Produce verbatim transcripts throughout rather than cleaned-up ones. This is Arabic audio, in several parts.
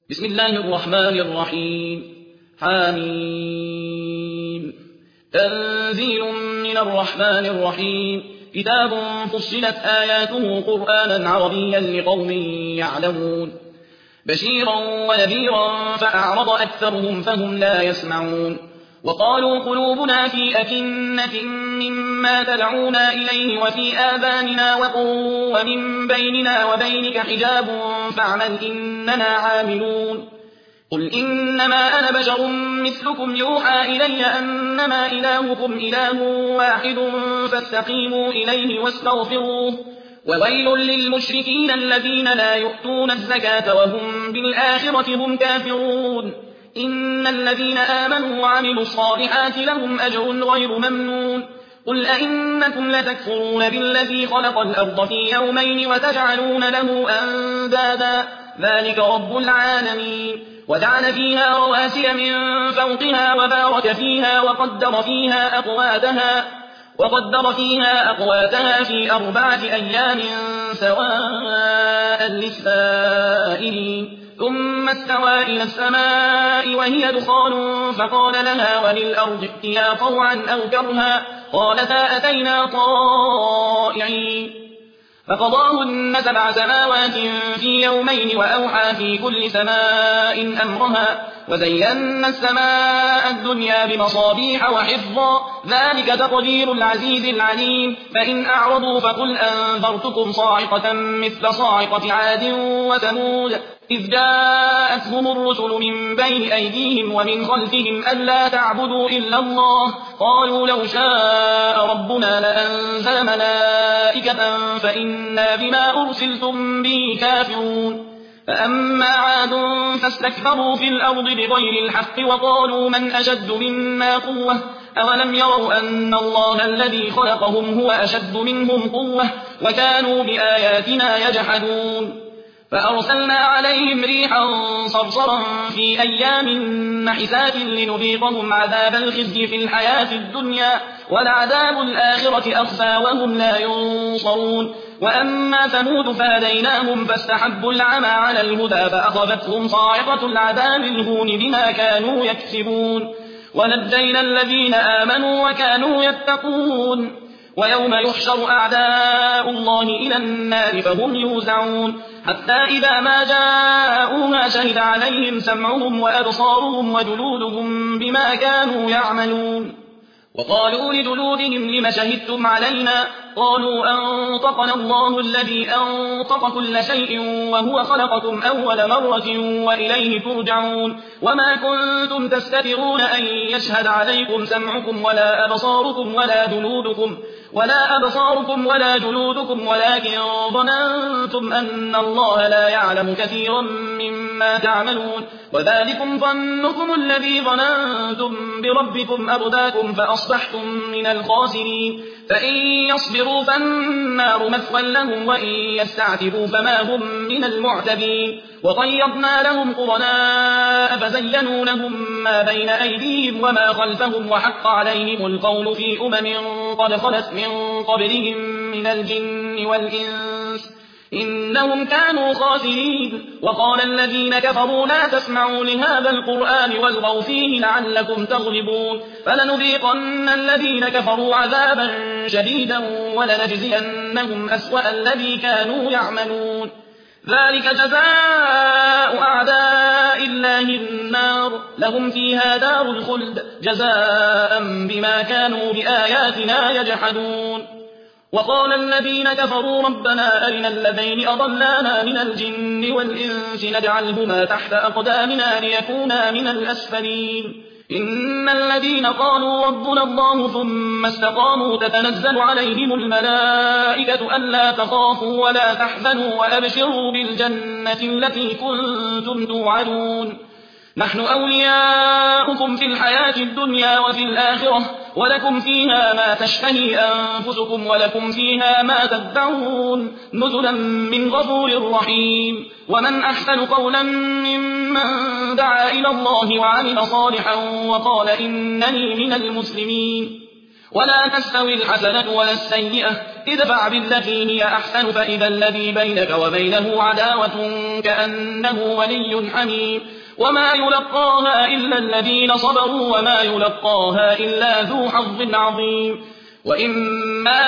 بسم الله الرحمن الرحيم. حميم. تنزيل من الرحمن الرحيم. كتاب فصلت آياته قرآنا عربيا لقوم يعلمون بشيرا ونذيرا فأعرض أكثرهم فهم لا يسمعون. وقالوا قلوبنا في أكنة مما تدعونا إليه وفي آذاننا وقر ومن بيننا وبينك حجاب فاعمل إننا عاملون. قل إنما أنا بشر مثلكم يوحى إلي أنما إلهكم إله واحد فاستقيموا إليه واستغفروه. وويل للمشركين الذين لا يؤتون الزكاة وهم بالآخرة هم كافرون. إن الذين آمنوا وعملوا الصالحات لهم أجر غير ممنون. قل أئنكم لتكفرون بالذي خلق الأرض في يومين وتجعلون له أندادا ذلك رب العالمين. وجعل فيها رواسي من فوقها وبارك فيها وقدر فيها أقواتها وقدر فيها أقواتها في أربعة أيام سواء للسائلين. ثم استوى إلى السماء وهي دخان فقال لها وللأرض ائتيا طوعا أو كرها قالتا أتينا طائعين. فقضاهن سبع سماوات في يومين وأوحى في كل سماء أمرها وزينا السماء الدنيا بمصابيح وحفظا ذلك تقدير العزيز العليم. فإن أعرضوا فقل أنذرتكم صاعقة مثل صاعقة عاد وثمود إذ جاءتهم الرسل من بين أيديهم ومن خلفهم ألا تعبدوا إلا الله قالوا لو شاء ربنا لأنزل ملائكة فإنا بما أرسلتم به كافرون. فأما عاد فاستكبروا في الأرض بغير الحق وقالوا من أشد منا قوة أولم يروا أن الله الذي خلقهم هو أشد منهم قوة وكانوا بآياتنا يجحدون. فأرسلنا عليهم ريحا صرصرا في أيام نحسات لنذيقهم عذاب الخزي في الحياة الدنيا ولعذاب الآخرة أخزى وهم لا ينصرون. وأما ثمود فهديناهم فاستحبوا العمى على الهدى فأخذتهم صاعقة العذاب الهون بما كانوا يكسبون. ونجينا الذين آمنوا وكانوا يتقون. ويوم يحشر أعداء الله إلى النار فهم يوزعون حتى إذا ما جاءوها شهد عليهم سمعهم وأبصارهم وجلودهم بما كانوا يعملون. وقالوا لجلودهم لم شهدتم علينا قالوا أنطقنا الله الذي أنطق كل شيء وهو خلقكم أول مرة وإليه ترجعون. وما كنتم تستترون أن يشهد عليكم سمعكم ولا أبصاركم ولا جلودكم ولا أبصاركم ولا جلودكم ولكن ظننتم أن الله لا يعلم كثيرا مما تعملون. وذلكم ظنكم الذي ظننتم بربكم أرداكم فأصبحتم من الخاسرين. فإن يصبروا فالنار مثوى لهم وإن يستعتبوا فما هم من المعتبين. وقيضنا لهم قرناء فزينوا لهم ما بين أيديهم وما خلفهم وحق عليهم القول في أمم قد خلت من قبلهم من الجن والإنس إنهم كانوا خاسرين. وقال الذين كفروا لا تسمعوا لهذا القرآن والغوا فيه لعلكم تغلبون. فلنذيقن الذين كفروا عذابا شديدا ولنجزينهم أسوأ الذي كانوا يعملون. ذلك جزاء أعداء الله النار لهم فيها دار الخلد جزاء بما كانوا بآياتنا يجحدون. وقال الذين كفروا ربنا أرنا الذين أضلانا من الجن والإنس نجعلهما تحت أقدامنا ليكونا من الأسفلين. إن الذين قالوا ربنا الله ثم استقاموا تتنزل عليهم الملائكة ألا تخافوا ولا تحزنوا وأبشروا بالجنة التي كنتم توعدون. نحن أولياؤكم في الحياة الدنيا وفي الآخرة ولكم فيها ما تشتهي أنفسكم ولكم فيها ما تدعون نزلا من غفور رحيم. ومن أحسن قولا ممن دعا إلى الله وعمل صالحا وقال إنني من المسلمين. ولا تستوي الحسنة ولا السيئة ادفع بالتي هي أحسن فإذا الذي بينك وبينه عداوة كأنه ولي حميم وما يلقاها إلا الذين صبروا وما يلقاها إلا ذو حظ عظيم وإما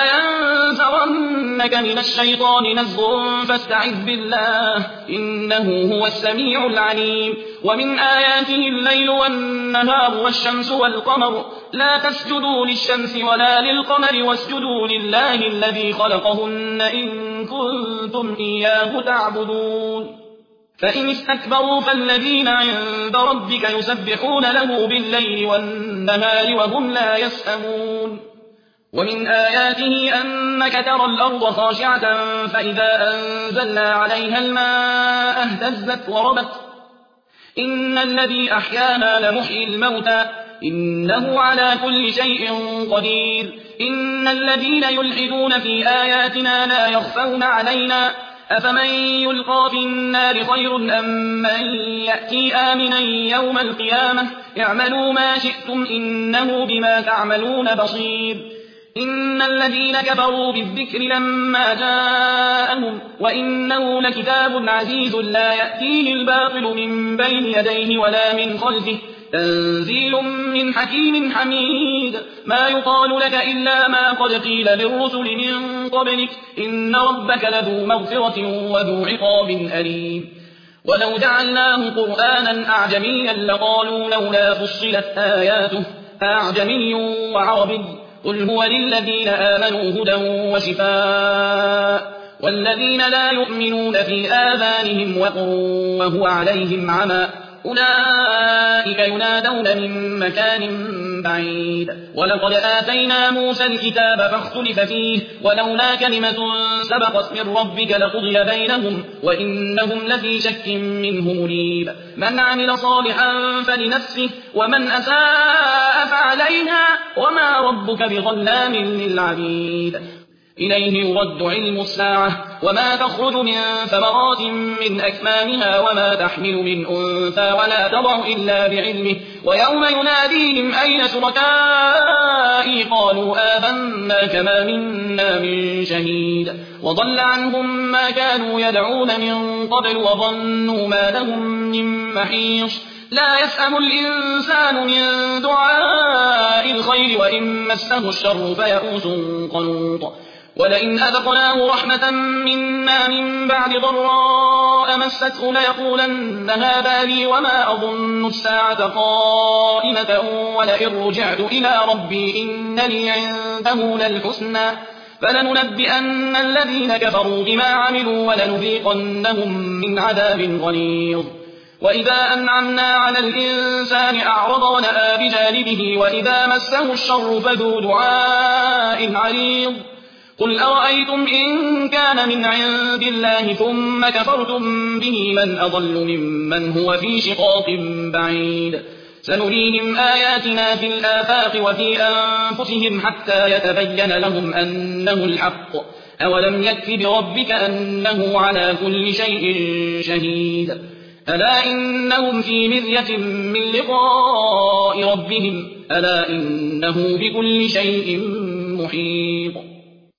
ينزغنك من الشيطان نزغ فاستعذ بالله إنه هو السميع العليم ومن آياته الليل والنهار والشمس والقمر لا تسجدوا للشمس ولا للقمر واسجدوا لله الذي خلقهن إن كنتم إياه تعبدون فإن استكبروا فالذين عند ربك يسبحون له بالليل والنهار وهم لا يسأمون ومن آياته أنك ترى الأرض خاشعة فإذا أنزلنا عليها الماء اهتزت وربت إن الذي أحياها لمحيي الموتى إنه على كل شيء قدير إن الذين يلحدون في آياتنا لا يخفون علينا أفمن يلقى في النار خير أم من يأتي آمنا يوم القيامة اعملوا ما شئتم إنه بما تعملون بصير إن الذين كفروا بالذكر لما جاءهم وإنه لكتاب عزيز لا يأتيه الباطل من بين يديه ولا من خلفه تنزيل من حكيم حميد ما يقال لك إلا ما قد قيل للرسل من قبلك إن ربك لذو مغفرة وذو عقاب أليم ولو جعلناه قرآنا أعجميا لقالوا لولا فصلت آياته أعجمي وعربي قل هو للذين آمنوا هدى وشفاء والذين لا يؤمنون في آذانهم وقر وهو عليهم عمى أولئك ينادون من مكان بعيد ولقد آتينا موسى الكتاب فاختلف فيه ولولا كلمة سبقت من ربك لقضي بينهم وإنهم لفي شك منه مريب من عمل صالحا فلنفسه ومن أساء فعليها وما ربك بظلام للعبيد إليه يرد علم الساعة وما تخرج من ثمرات من أكمامها وما تحمل من أنثى ولا تضع إلا بعلمه ويوم يناديهم أين شركائي قالوا آذنا كما منا من شهيد وضل عنهم ما كانوا يدعون من قبل وظنوا ما لهم من محيص لا يسأم الإنسان من دعاء الخير وإن مسه الشر فيئوس قنوط ولئن أذقناه رحمة منا من بعد ضراء مسته ليقولن هذا لي وما أظن الساعة قائمة ولئن رجعت إلى ربي إن لي عنده للحسنى فلننبئن الذين كفروا بما عملوا ولنذيقنهم من عذاب غليظ وإذا أنعمنا على الإنسان أعرض ونأى بجانبه وإذا مسه الشر فذو دعاء عريض قل أرأيتم إن كان من عند الله ثم كفرتم به من أضل ممن هو في شقاق بعيد سنريهم آياتنا في الآفاق وفي أنفسهم حتى يتبين لهم أنه الحق أولم يكف بربك أنه على كل شيء شهيد ألا إنهم في مرية من لقاء ربهم ألا إنه بكل شيء محيط